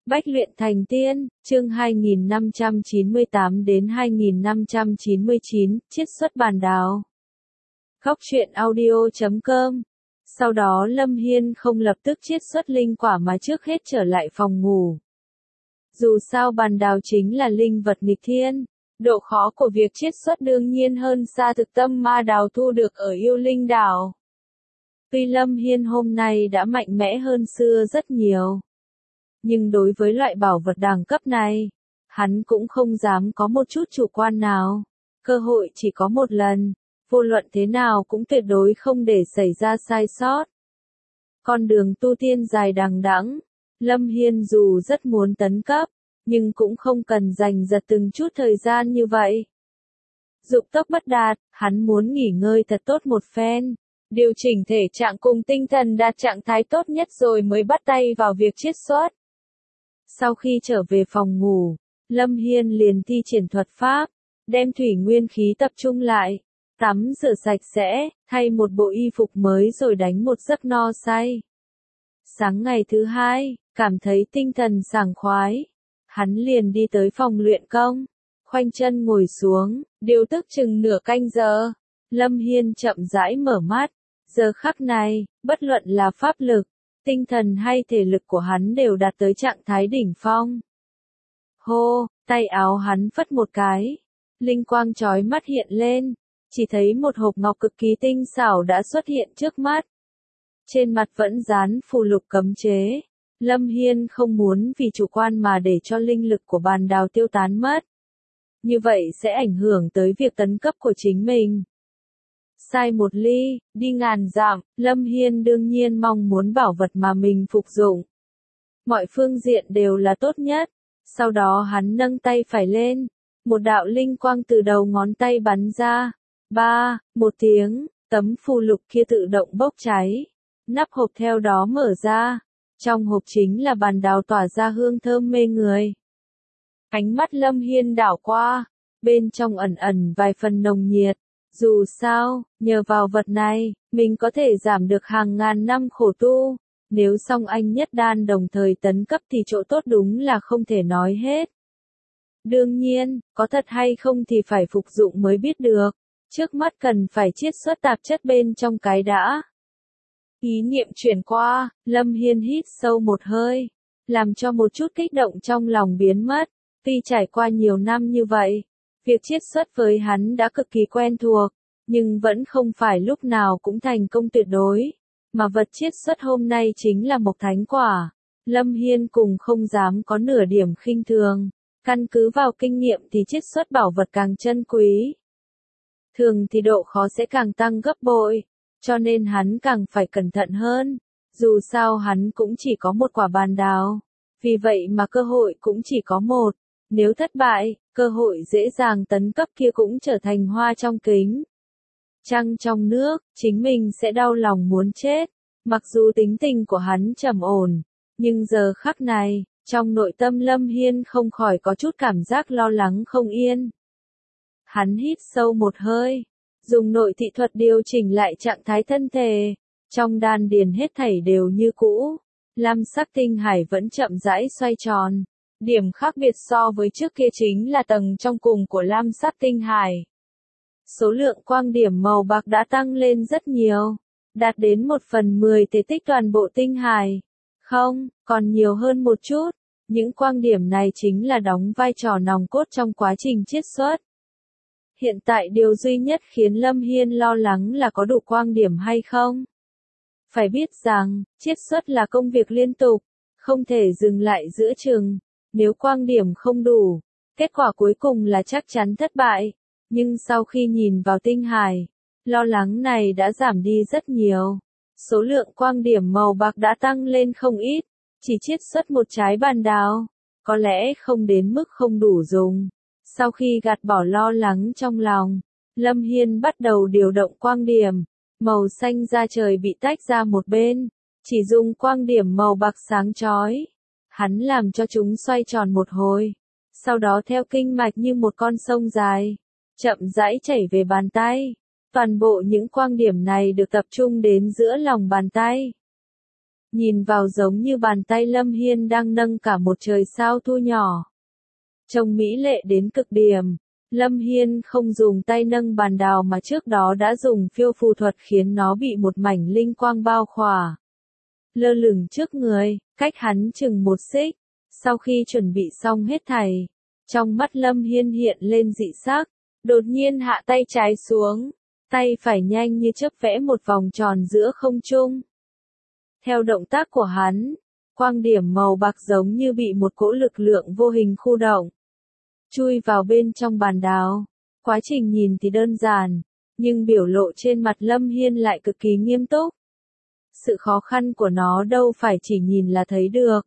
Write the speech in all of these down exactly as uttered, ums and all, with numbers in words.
Bách luyện thành tiên, chương hai nghìn năm trăm chín mươi tám đến hai nghìn năm trăm chín mươi chín, chiết xuất bàn đào. Góc truyện audio chấm com. Sau đó Lâm Hiên không lập tức chiết xuất linh quả mà trước hết trở lại phòng ngủ. Dù sao bàn đào chính là linh vật nghịch thiên, độ khó của việc chiết xuất đương nhiên hơn xa thực tâm ma đào thu được ở yêu linh đảo. Tuy Lâm Hiên hôm nay đã mạnh mẽ hơn xưa rất nhiều, nhưng đối với loại bảo vật đẳng cấp này, hắn cũng không dám có một chút chủ quan nào. Cơ hội chỉ có một lần, vô luận thế nào cũng tuyệt đối không để xảy ra sai sót. Con đường tu tiên dài đằng đẵng, Lâm Hiên dù rất muốn tấn cấp, nhưng cũng không cần giành giật từng chút thời gian như vậy. Dục tốc bất đạt, hắn muốn nghỉ ngơi thật tốt một phen, điều chỉnh thể trạng cùng tinh thần đạt trạng thái tốt nhất rồi mới bắt tay vào việc chiết xuất. Sau khi trở về phòng ngủ, Lâm Hiên liền thi triển thuật pháp, đem thủy nguyên khí tập trung lại, tắm rửa sạch sẽ, thay một bộ y phục mới rồi đánh một giấc no say. Sáng ngày thứ hai, cảm thấy tinh thần sảng khoái, hắn liền đi tới phòng luyện công, khoanh chân ngồi xuống, điều tức chừng nửa canh giờ. Lâm Hiên chậm rãi mở mắt, giờ khắc này, bất luận là pháp lực, tinh thần hay thể lực của hắn đều đạt tới trạng thái đỉnh phong. Hô, tay áo hắn phất một cái, linh quang chói mắt hiện lên, chỉ thấy một hộp ngọc cực kỳ tinh xảo đã xuất hiện trước mắt. Trên mặt vẫn dán phù lục cấm chế. Lâm Hiên không muốn vì chủ quan mà để cho linh lực của bàn đào tiêu tán mất. Như vậy sẽ ảnh hưởng tới việc tấn cấp của chính mình. Sai một ly, đi ngàn dặm, Lâm Hiên đương nhiên mong muốn bảo vật mà mình phục dụng. Mọi phương diện đều là tốt nhất. Sau đó hắn nâng tay phải lên, một đạo linh quang từ đầu ngón tay bắn ra. Ba, một tiếng, tấm phù lục kia tự động bốc cháy. Nắp hộp theo đó mở ra. Trong hộp chính là bàn đào tỏa ra hương thơm mê người. Ánh mắt Lâm Hiên đảo qua, bên trong ẩn ẩn vài phần nồng nhiệt. Dù sao, nhờ vào vật này, mình có thể giảm được hàng ngàn năm khổ tu. Nếu song anh nhất đan đồng thời tấn cấp thì chỗ tốt đúng là không thể nói hết. Đương nhiên, có thật hay không thì phải phục dụng mới biết được. Trước mắt cần phải chiết xuất tạp chất bên trong cái đã. Ý niệm chuyển qua, Lâm Hiên hít sâu một hơi, làm cho một chút kích động trong lòng biến mất. Tuy trải qua nhiều năm như vậy, việc chiết xuất với hắn đã cực kỳ quen thuộc, nhưng vẫn không phải lúc nào cũng thành công tuyệt đối. Mà vật chiết xuất hôm nay chính là mộc thánh quả. Lâm Hiên cùng không dám có nửa điểm khinh thường. Căn cứ vào kinh nghiệm thì chiết xuất bảo vật càng chân quý, thường thì độ khó sẽ càng tăng gấp bội. Cho nên hắn càng phải cẩn thận hơn. Dù sao hắn cũng chỉ có một quả bàn đào. Vì vậy mà cơ hội cũng chỉ có một. Nếu thất bại, cơ hội dễ dàng tấn cấp kia cũng trở thành hoa trong kính. Trăng trong nước, chính mình sẽ đau lòng muốn chết. Mặc dù tính tình của hắn trầm ổn, nhưng giờ khắc này, trong nội tâm Lâm Hiên không khỏi có chút cảm giác lo lắng không yên. Hắn hít sâu một hơi, dùng nội thị thuật điều chỉnh lại trạng thái thân thể. Trong đan điền hết thảy đều như cũ. Lam sắc tinh hải vẫn chậm rãi xoay tròn. Điểm khác biệt so với trước kia chính là tầng trong cùng của lam sắc tinh hải. Số lượng quang điểm màu bạc đã tăng lên rất nhiều, đạt đến một phần mười thể tích toàn bộ tinh hải. Không, còn nhiều hơn một chút. Những quang điểm này chính là đóng vai trò nòng cốt trong quá trình chiết xuất. Hiện tại điều duy nhất khiến Lâm Hiên lo lắng là có đủ quang điểm hay không. Phải biết rằng, chiết xuất là công việc liên tục, không thể dừng lại giữa chừng. Nếu quang điểm không đủ, kết quả cuối cùng là chắc chắn thất bại. Nhưng sau khi nhìn vào tinh hải, lo lắng này đã giảm đi rất nhiều. Số lượng quang điểm màu bạc đã tăng lên không ít, chỉ chiết xuất một trái bàn đào, có lẽ không đến mức không đủ dùng. Sau khi gạt bỏ lo lắng trong lòng, Lâm Hiên bắt đầu điều động quang điểm. Màu xanh da trời bị tách ra một bên, chỉ dùng quang điểm màu bạc sáng chói. Hắn làm cho chúng xoay tròn một hồi, sau đó theo kinh mạch như một con sông dài, chậm rãi chảy về bàn tay. Toàn bộ những quang điểm này được tập trung đến giữa lòng bàn tay. nhìn vào giống như bàn tay Lâm Hiên đang nâng cả một trời sao thu nhỏ. Trông mỹ lệ đến cực điểm. Lâm Hiên không dùng tay nâng bàn đào mà trước đó đã dùng phiêu phù thuật khiến nó bị một mảnh linh quang bao khỏa. Lơ lửng trước người, cách hắn chừng một xích. Sau khi chuẩn bị xong hết thảy, trong mắt Lâm Hiên hiện lên dị sắc, đột nhiên hạ tay trái xuống, tay phải nhanh như chớp vẽ một vòng tròn giữa không trung. Theo động tác của hắn, quang điểm màu bạc giống như bị một cỗ lực lượng vô hình khu động, chui vào bên trong bàn đào. Quá trình nhìn thì đơn giản, nhưng biểu lộ trên mặt Lâm Hiên lại cực kỳ nghiêm túc. Sự khó khăn của nó đâu phải chỉ nhìn là thấy được.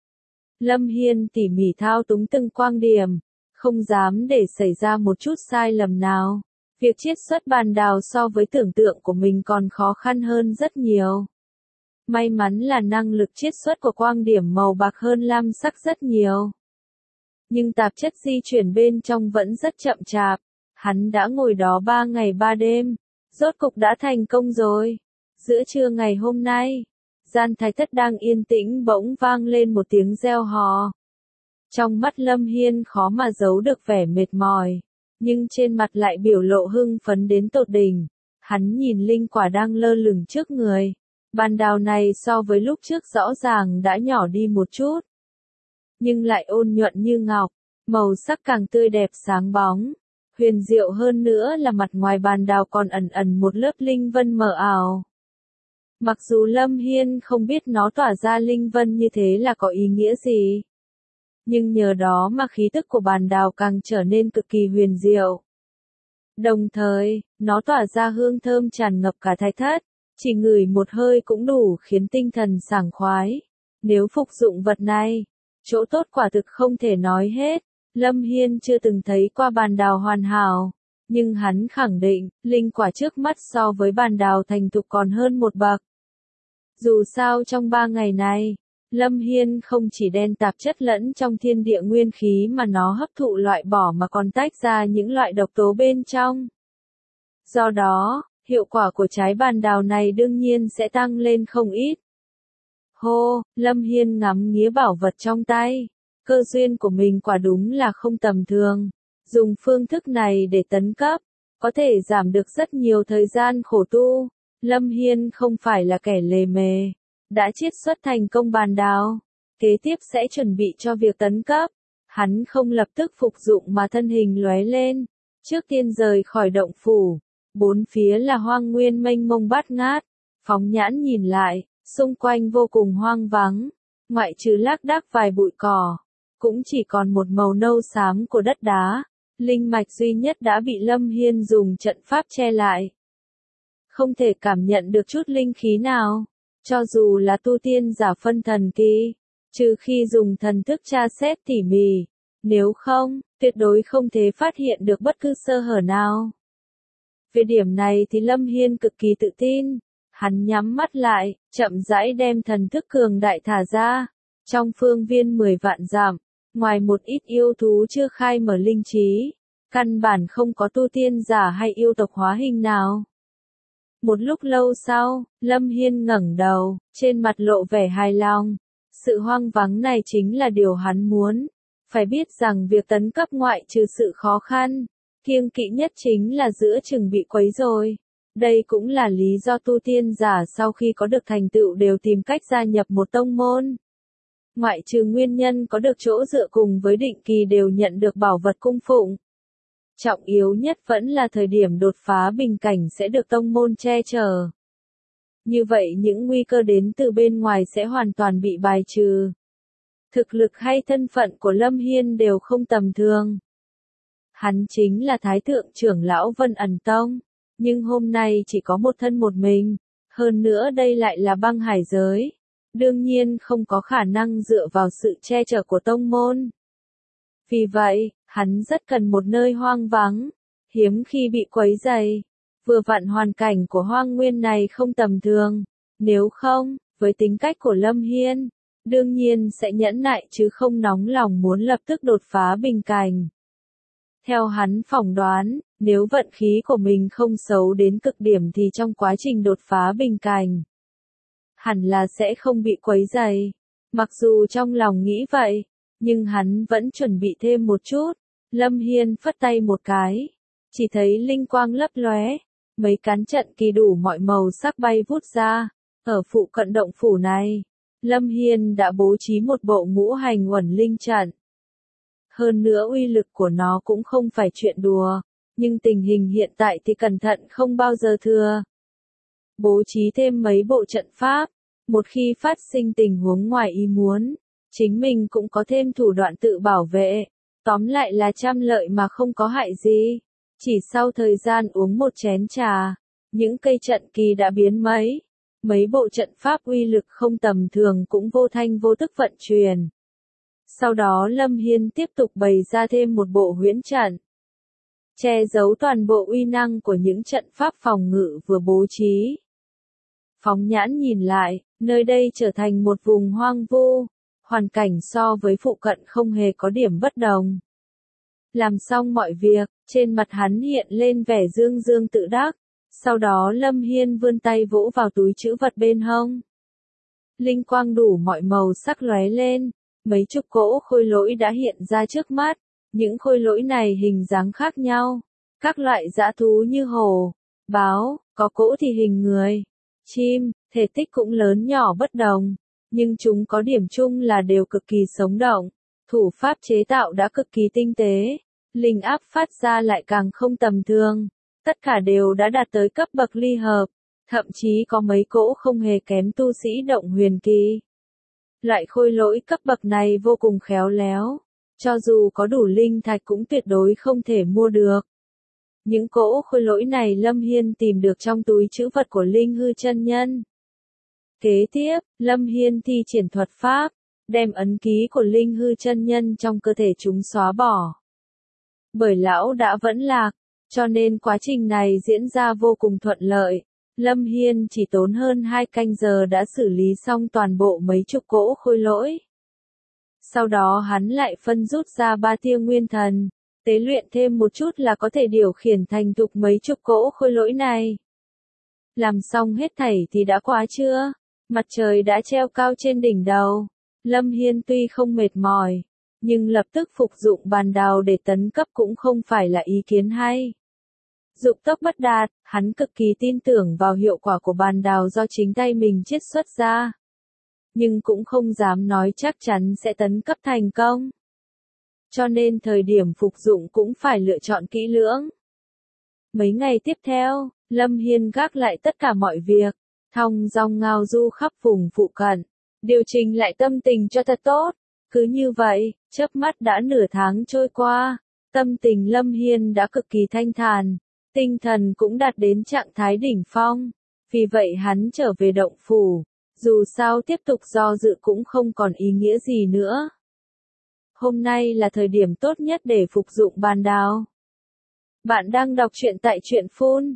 Lâm Hiên tỉ mỉ thao túng từng quang điểm, không dám để xảy ra một chút sai lầm nào. Việc chiết xuất bàn đào so với tưởng tượng của mình còn khó khăn hơn rất nhiều. May mắn là năng lực chiết xuất của quang điểm màu bạc hơn lam sắc rất nhiều. Nhưng tạp chất di chuyển bên trong vẫn rất chậm chạp. Hắn đã ngồi đó ba ngày ba đêm, rốt cục đã thành công rồi. Giữa trưa ngày hôm nay, gian thái thất đang yên tĩnh bỗng vang lên một tiếng reo hò. Trong mắt Lâm Hiên khó mà giấu được vẻ mệt mỏi, nhưng trên mặt lại biểu lộ hưng phấn đến tột đỉnh. Hắn nhìn linh quả đang lơ lửng trước người. Bàn đào này so với lúc trước rõ ràng đã nhỏ đi một chút, nhưng lại ôn nhuận như ngọc, màu sắc càng tươi đẹp sáng bóng. Huyền diệu hơn nữa là mặt ngoài bàn đào còn ẩn ẩn một lớp linh vân mờ ảo. Mặc dù Lâm Hiên không biết nó tỏa ra linh vân như thế là có ý nghĩa gì, nhưng nhờ đó mà khí tức của bàn đào càng trở nên cực kỳ huyền diệu. Đồng thời, nó tỏa ra hương thơm tràn ngập cả thái thất, chỉ ngửi một hơi cũng đủ khiến tinh thần sảng khoái. Nếu phục dụng vật này, chỗ tốt quả thực không thể nói hết. Lâm Hiên chưa từng thấy qua bàn đào hoàn hảo, nhưng hắn khẳng định, linh quả trước mắt so với bàn đào thành thục còn hơn một bậc. Dù sao trong ba ngày này, Lâm Hiên không chỉ đen tạp chất lẫn trong thiên địa nguyên khí mà nó hấp thụ loại bỏ mà còn tách ra những loại độc tố bên trong. Do đó, hiệu quả của trái bàn đào này đương nhiên sẽ tăng lên không ít. Hô, Lâm Hiên ngắm nghía bảo vật trong tay. Cơ duyên của mình quả đúng là không tầm thường. Dùng phương thức này để tấn cấp, có thể giảm được rất nhiều thời gian khổ tu. Lâm Hiên không phải là kẻ lề mề, đã chiết xuất thành công bàn đào. Kế tiếp sẽ chuẩn bị cho việc tấn cấp. Hắn không lập tức phục dụng mà thân hình lóe lên. Trước tiên rời khỏi động phủ. Bốn phía là hoang nguyên mênh mông bát ngát. Phóng nhãn nhìn lại, xung quanh vô cùng hoang vắng. Ngoại trừ lác đác vài bụi cỏ, cũng chỉ còn một màu nâu xám của đất đá. Linh mạch duy nhất đã bị Lâm Hiên dùng trận pháp che lại. Không thể cảm nhận được chút linh khí nào, cho dù là tu tiên giả phân thần kỳ, trừ khi dùng thần thức tra xét tỉ mỉ, nếu không, tuyệt đối không thể phát hiện được bất cứ sơ hở nào. Về điểm này thì Lâm Hiên cực kỳ tự tin, hắn nhắm mắt lại, chậm rãi đem thần thức cường đại thả ra. Trong phương viên mười vạn dặm, ngoài một ít yêu thú chưa khai mở linh trí, căn bản không có tu tiên giả hay yêu tộc hóa hình nào. Một lúc lâu sau, Lâm Hiên ngẩng đầu, trên mặt lộ vẻ hài lòng. Sự hoang vắng này chính là điều hắn muốn. Phải biết rằng việc tấn cấp ngoại trừ sự khó khăn, kiêng kỵ nhất chính là giữa chừng bị quấy rối. Đây cũng là lý do tu tiên giả sau khi có được thành tựu đều tìm cách gia nhập một tông môn. Ngoại trừ nguyên nhân có được chỗ dựa cùng với định kỳ đều nhận được bảo vật cung phụng. Trọng yếu nhất vẫn là thời điểm đột phá bình cảnh sẽ được tông môn che chở. Như vậy những nguy cơ đến từ bên ngoài sẽ hoàn toàn bị bài trừ. Thực lực hay thân phận của Lâm Hiên đều không tầm thường. Hắn chính là Thái Thượng trưởng lão Vân Ẩn Tông, nhưng hôm nay chỉ có một thân một mình, hơn nữa đây lại là băng hải giới. Đương nhiên không có khả năng dựa vào sự che chở của tông môn. Vì vậy, hắn rất cần một nơi hoang vắng, hiếm khi bị quấy rầy. Vừa vặn hoàn cảnh của hoang nguyên này không tầm thường, nếu không, với tính cách của Lâm Hiên, đương nhiên sẽ nhẫn nại chứ không nóng lòng muốn lập tức đột phá bình cảnh. Theo hắn phỏng đoán, nếu vận khí của mình không xấu đến cực điểm thì trong quá trình đột phá bình cảnh, hẳn là sẽ không bị quấy rầy. Mặc dù trong lòng nghĩ vậy, nhưng hắn vẫn chuẩn bị thêm một chút. Lâm Hiên phất tay một cái, chỉ thấy linh quang lấp lóe, mấy cán trận kỳ đủ mọi màu sắc bay vút ra. Ở phụ cận động phủ này, Lâm Hiên đã bố trí một bộ ngũ hành uẩn linh trận. Hơn nữa uy lực của nó cũng không phải chuyện đùa, nhưng tình hình hiện tại thì cẩn thận không bao giờ thừa. Bố trí thêm mấy bộ trận pháp, một khi phát sinh tình huống ngoài ý muốn, chính mình cũng có thêm thủ đoạn tự bảo vệ. Tóm lại là trăm lợi mà không có hại gì. Chỉ sau thời gian uống một chén trà, những cây trận kỳ đã biến mấy. Mấy bộ trận pháp uy lực không tầm thường cũng vô thanh vô tức vận chuyển. Sau đó Lâm Hiên tiếp tục bày ra thêm một bộ huyễn trận, che giấu toàn bộ uy năng của những trận pháp phòng ngự vừa bố trí. Phóng nhãn nhìn lại, nơi đây trở thành một vùng hoang vu, hoàn cảnh so với phụ cận không hề có điểm bất đồng. Làm xong mọi việc, trên mặt hắn hiện lên vẻ dương dương tự đắc. Sau đó Lâm Hiên vươn tay vỗ vào túi trữ vật bên hông. Linh quang đủ mọi màu sắc lóe lên, mấy chục cỗ khôi lỗi đã hiện ra trước mắt. Những khôi lỗi này hình dáng khác nhau, các loại dã thú như hổ, báo, có cỗ thì hình người, chim, thể tích cũng lớn nhỏ bất đồng, nhưng chúng có điểm chung là đều cực kỳ sống động. Thủ pháp chế tạo đã cực kỳ tinh tế, linh áp phát ra lại càng không tầm thường. Tất cả đều đã đạt tới cấp bậc ly hợp, thậm chí có mấy cỗ không hề kém tu sĩ động huyền kỳ. Loại khôi lỗi cấp bậc này vô cùng khéo léo, cho dù có đủ linh thạch cũng tuyệt đối không thể mua được. Những cỗ khôi lỗi này Lâm Hiên tìm được trong túi trữ vật của Linh Hư chân nhân. Kế tiếp, Lâm Hiên thi triển thuật pháp, đem ấn ký của Linh Hư chân nhân trong cơ thể chúng xóa bỏ. Bởi lão đã vẫn lạc, cho nên quá trình này diễn ra vô cùng thuận lợi. Lâm Hiên chỉ tốn hơn hai canh giờ đã xử lý xong toàn bộ mấy chục cỗ khôi lỗi. Sau đó hắn lại phân rút ra ba tia nguyên thần, tế luyện thêm một chút là có thể điều khiển thành thục mấy chục cỗ khôi lỗi này. Làm xong hết thảy thì đã quá trưa, mặt trời đã treo cao trên đỉnh đầu. Lâm Hiên tuy không mệt mỏi, nhưng lập tức phục dụng bàn đào để tấn cấp cũng không phải là ý kiến hay. Dục tốc bất đạt, hắn cực kỳ tin tưởng vào hiệu quả của bàn đào do chính tay mình chiết xuất ra. Nhưng cũng không dám nói chắc chắn sẽ tấn cấp thành công. Cho nên thời điểm phục dụng cũng phải lựa chọn kỹ lưỡng. Mấy ngày tiếp theo, Lâm Hiên gác lại tất cả mọi việc, thong dong ngao du khắp vùng phụ cận, điều chỉnh lại tâm tình cho thật tốt. Cứ như vậy, chớp mắt đã nửa tháng trôi qua, tâm tình Lâm Hiên đã cực kỳ thanh thản, tinh thần cũng đạt đến trạng thái đỉnh phong. Vì vậy hắn trở về động phủ, dù sao tiếp tục do dự cũng không còn ý nghĩa gì nữa. Hôm nay là thời điểm tốt nhất để phục dụng bàn đào. Bạn đang đọc truyện tại truyện phun.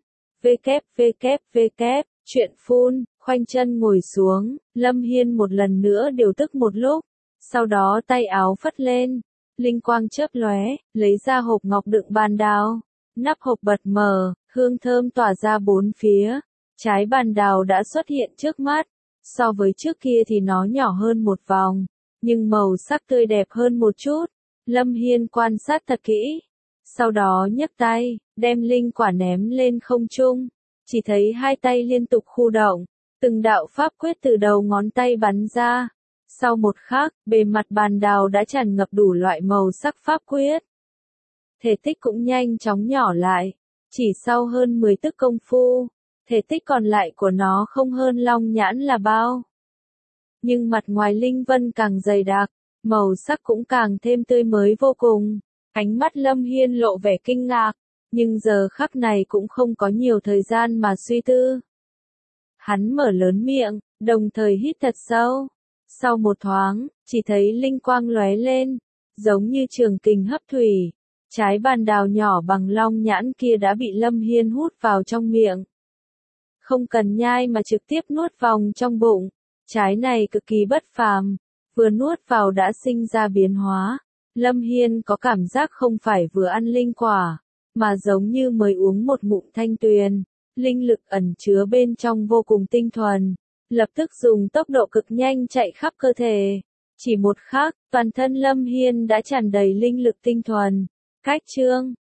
www. Truyện phun, khoanh chân ngồi xuống, Lâm Hiên một lần nữa điều tức một lúc. Sau đó tay áo phất lên, linh quang chớp lóe, lấy ra hộp ngọc đựng bàn đào. Nắp hộp bật mở, hương thơm tỏa ra bốn phía. Trái bàn đào đã xuất hiện trước mắt. So với trước kia thì nó nhỏ hơn một vòng, nhưng màu sắc tươi đẹp hơn một chút. Lâm Hiên quan sát thật kỹ. Sau đó nhấc tay, đem linh quả ném lên không trung. Chỉ thấy hai tay liên tục khu động, từng đạo pháp quyết từ đầu ngón tay bắn ra. Sau một khắc, bề mặt bàn đào đã tràn ngập đủ loại màu sắc pháp quyết. Thể tích cũng nhanh chóng nhỏ lại. Chỉ sau hơn mười tức công phu, thể tích còn lại của nó không hơn long nhãn là bao. Nhưng mặt ngoài linh vân càng dày đặc, màu sắc cũng càng thêm tươi mới vô cùng. Ánh mắt Lâm Hiên lộ vẻ kinh ngạc, nhưng giờ khắc này cũng không có nhiều thời gian mà suy tư. Hắn mở lớn miệng, đồng thời hít thật sâu. Sau một thoáng, chỉ thấy linh quang lóe lên, giống như trường kình hấp thủy. Trái bàn đào nhỏ bằng long nhãn kia đã bị Lâm Hiên hút vào trong miệng. Không cần nhai mà trực tiếp nuốt vòng trong bụng. Trái này cực kỳ bất phàm, vừa nuốt vào đã sinh ra biến hóa. Lâm Hiên có cảm giác không phải vừa ăn linh quả, mà giống như mới uống một ngụm thanh tuyền. Linh lực ẩn chứa bên trong vô cùng tinh thuần, lập tức dùng tốc độ cực nhanh chạy khắp cơ thể. Chỉ một khắc, toàn thân Lâm Hiên đã tràn đầy linh lực tinh thuần. Cách chương